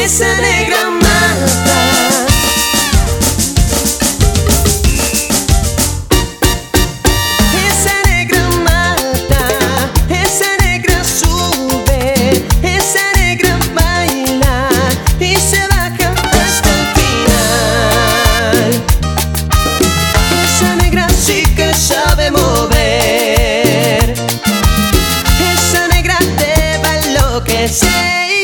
esa negra mata. Esa negra mata, esa negra sube, esa negra baila y se baja hasta el final. Esa negra sí que sabe mover, esa negra te va a enloquecer.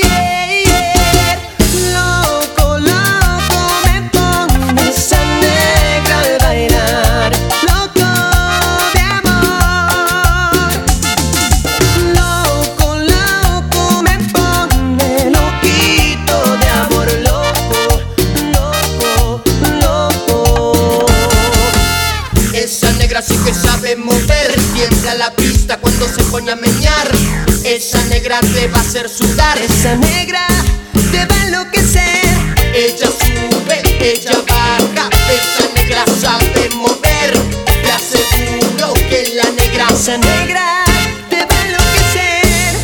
Así que sabe mover, tiembla la pista cuando se pone a menear. Esa negra te va a hacer sudar, esa negra te va a enloquecer. Ella sube, ella baja, esa negra sabe mover. Te aseguro que la negra, esa negra te va a enloquecer.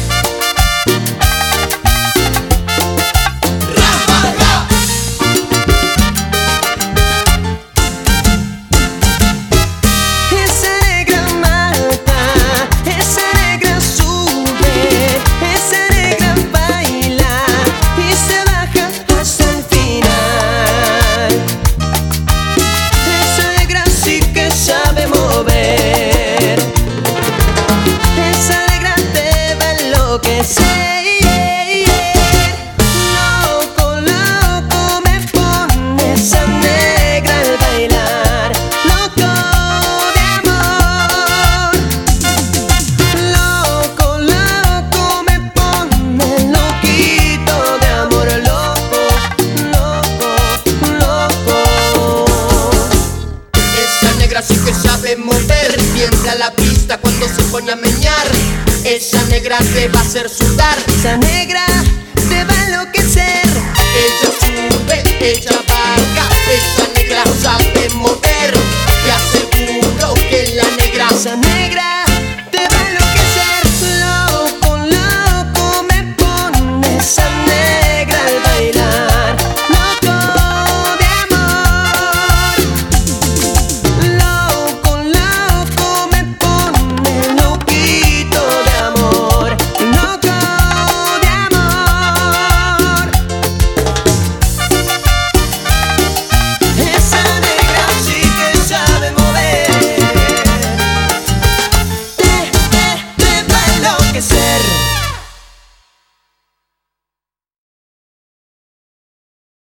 ¡Ráfaga! Loco, loco me pone esa negra al bailar, loco de amor. Loco, loco me pone loquito de amor, loco, loco, loco. Esa negra sí que sabe mover, tiembla la pista cuando se pone a menear. Esa negra te va a hacer sudar, esa negra